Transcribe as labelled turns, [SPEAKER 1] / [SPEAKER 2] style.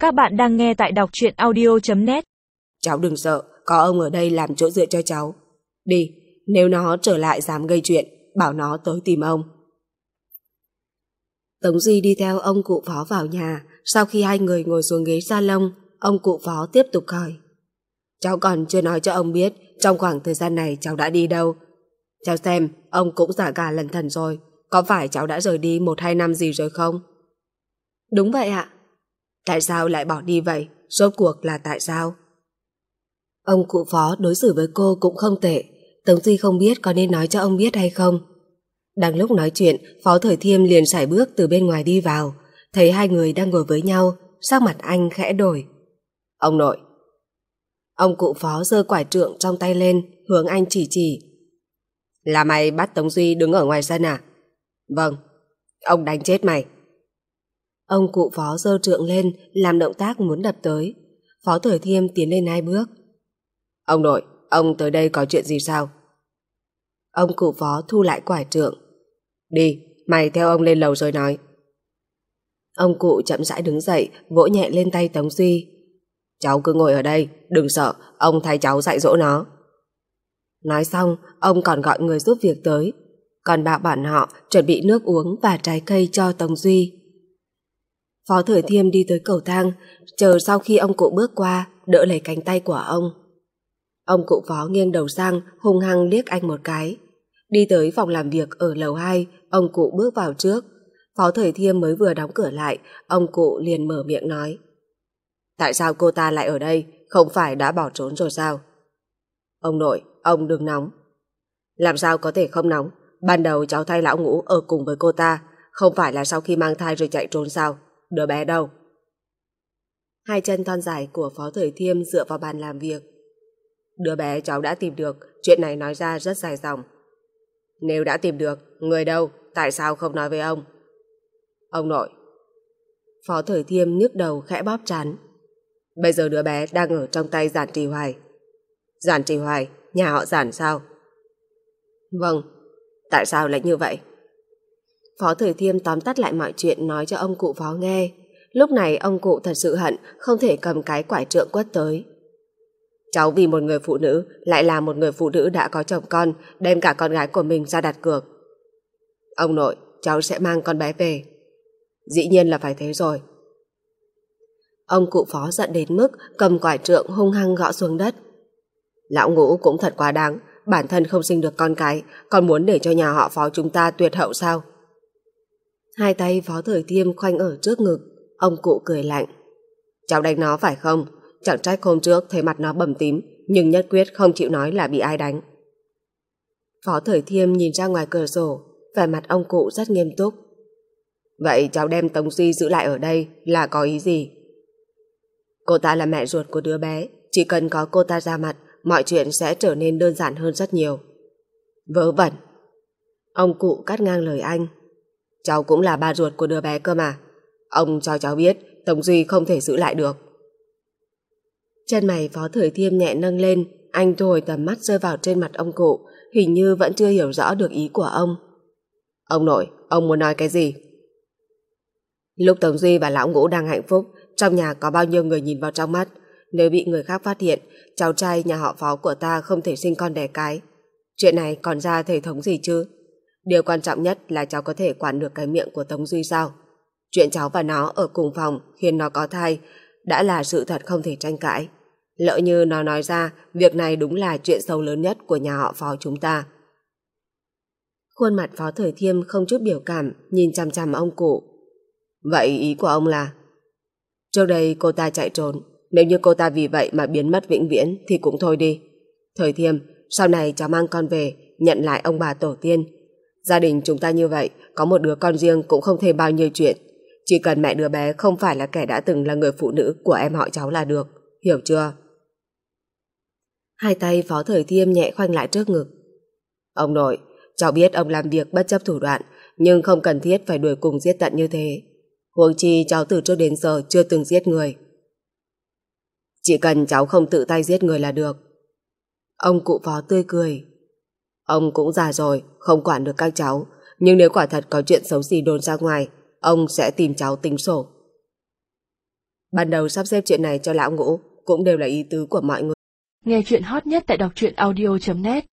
[SPEAKER 1] Các bạn đang nghe tại đọc truyện audio.net.
[SPEAKER 2] Cháu đừng sợ, có ông ở đây làm chỗ dựa cho cháu. Đi, nếu nó trở lại dám gây chuyện, bảo nó tới tìm ông. Tống Duy đi theo ông cụ Phó vào nhà. Sau khi hai người ngồi xuống ghế salon, ông cụ Phó tiếp tục hỏi: cháu còn chưa nói cho ông biết trong khoảng thời gian này cháu đã đi đâu. Cháu xem, ông cũng già cả lần thần rồi. Có phải cháu đã rời đi 1-2 năm gì rồi không? Đúng vậy ạ. Tại sao lại bỏ đi vậy? Rốt cuộc là tại sao? Ông cụ Phó đối xử với cô cũng không tệ. Tống Duy không biết có nên nói cho ông biết hay không. Đang lúc nói chuyện, Phó Thời Thiêm liền sải bước từ bên ngoài đi vào. Thấy hai người đang ngồi với nhau, sắc mặt anh khẽ đổi. Ông nội. Ông cụ Phó giơ quải trượng trong tay lên, hướng anh chỉ. Là mày bắt Tống Duy đứng ở ngoài sân à? Vâng. Ông đánh chết mày. Ông cụ Phó giơ trượng lên, làm động tác muốn đập tới. Phó Thời Thiêm tiến lên 2 bước. Ông nội, ông tới đây có chuyện gì sao? Ông cụ Phó thu lại quải trượng. Đi, mày theo ông lên lầu rồi nói. Ông cụ chậm rãi đứng dậy, vỗ nhẹ lên tay Tống Duy. Cháu cứ ngồi ở đây, đừng sợ, ông thay cháu dạy dỗ nó. Nói xong, ông còn gọi người giúp việc tới, còn bảo bọn họ chuẩn bị nước uống và trái cây cho Tống Duy. Phó Thời Thiêm đi tới cầu thang, chờ sau khi ông cụ bước qua, đỡ lấy cánh tay của ông. Ông cụ Phó nghiêng đầu sang, hung hăng liếc anh một cái. Đi tới phòng làm việc ở lầu 2, ông cụ bước vào trước. Phó Thời Thiêm mới vừa đóng cửa lại, ông cụ liền mở miệng nói. Tại sao cô ta lại ở đây, không phải đã bỏ trốn rồi sao? Ông nội, ông đừng nóng. Làm sao có thể không nóng? Ban đầu cháu thay lão Ngũ ở cùng với cô ta, không phải là sau khi mang thai rồi chạy trốn sao? Đứa bé đâu? Hai chân thon dài của Phó Thời Thiêm dựa vào bàn làm việc. Đứa bé cháu đã tìm được, chuyện này nói ra rất dài dòng. Nếu đã tìm được, người đâu, tại sao không nói với ông? Ông nội. Phó Thời Thiêm nhức đầu khẽ bóp trán. Bây giờ đứa bé đang ở trong tay Giản Trì Hoài. Giản Trì Hoài, nhà họ Giản sao? Vâng. Tại sao lại như vậy? Phó Thời Thiêm tóm tắt lại mọi chuyện nói cho ông cụ Phó nghe. Lúc này ông cụ thật sự hận không thể cầm cái quải trượng quất tới. Cháu vì một người phụ nữ lại là một người phụ nữ đã có chồng con, đem cả con gái của mình ra đặt cược. Ông nội, cháu sẽ mang con bé về. Dĩ nhiên là phải thế rồi. Ông cụ Phó giận đến mức cầm quải trượng hung hăng gõ xuống đất. Lão Ngũ cũng thật quá đáng, bản thân không sinh được con cái, còn muốn để cho nhà họ Phó chúng ta tuyệt hậu sao? Hai tay Phó Thời Thiêm khoanh ở trước ngực, ông cụ cười lạnh. Cháu đánh nó phải không? Chẳng trách hôm trước thấy mặt nó bầm tím, nhưng nhất quyết không chịu nói là bị ai đánh. Phó Thời Thiêm nhìn ra ngoài cửa sổ, vẻ mặt ông cụ rất nghiêm túc. Vậy cháu đem Tống Duy giữ lại ở đây là có ý gì? Cô ta là mẹ ruột của đứa bé, chỉ cần có cô ta ra mặt, mọi chuyện sẽ trở nên đơn giản hơn rất nhiều. Vớ vẩn. Ông cụ cắt ngang lời anh. Cháu cũng là ba ruột của đứa bé cơ mà. Ông cho cháu biết Tống Duy không thể giữ lại được. Chân mày Phó Thời Thiêm nhẹ nâng lên, anh thu hồi tầm mắt rơi vào trên mặt ông cụ, hình như vẫn chưa hiểu rõ được ý của ông. Ông nội, ông muốn nói cái gì? Lúc Tống Duy và lão Ngũ đang hạnh phúc, trong nhà có bao nhiêu người nhìn vào trong mắt. Nếu bị người khác phát hiện, cháu trai nhà họ Phó của ta không thể sinh con đẻ cái. Chuyện này còn ra thể thống gì chứ? Điều quan trọng nhất là cháu có thể quản được cái miệng của Tống Duy sao? Chuyện cháu và nó ở cùng phòng khiến nó có thai đã là sự thật không thể tranh cãi. Lỡ như nó nói ra, việc này đúng là chuyện xấu lớn nhất của nhà họ Phó chúng ta. Khuôn mặt Phó Thời Thiêm không chút biểu cảm, nhìn chằm chằm ông cụ. Vậy ý của ông là? Trước đây cô ta chạy trốn, nếu như cô ta vì vậy mà biến mất vĩnh viễn thì cũng thôi đi. Thời Thiêm, sau này cháu mang con về, nhận lại ông bà tổ tiên. Gia đình chúng ta như vậy, có một đứa con riêng cũng không thêm bao nhiêu chuyện. Chỉ cần mẹ đứa bé không phải là kẻ đã từng là người phụ nữ của em họ cháu là được, hiểu chưa? Hai tay Phó Thời Thiêm nhẹ khoanh lại trước ngực. Ông nội, cháu biết ông làm việc bất chấp thủ đoạn, nhưng không cần thiết phải đuổi cùng giết tận như thế. Huống chi cháu từ trước đến giờ chưa từng giết người. Chỉ cần cháu không tự tay giết người là được. Ông cụ Phó tươi cười. Ông cũng già rồi, không quản được các cháu, nhưng nếu quả thật có chuyện xấu gì đồn ra ngoài, ông sẽ tìm cháu tính sổ. Ban đầu sắp xếp chuyện này cho lão Ngũ cũng đều là ý tứ của mọi người.
[SPEAKER 1] Nghe chuyện hot nhất tại đọc truyện audio.net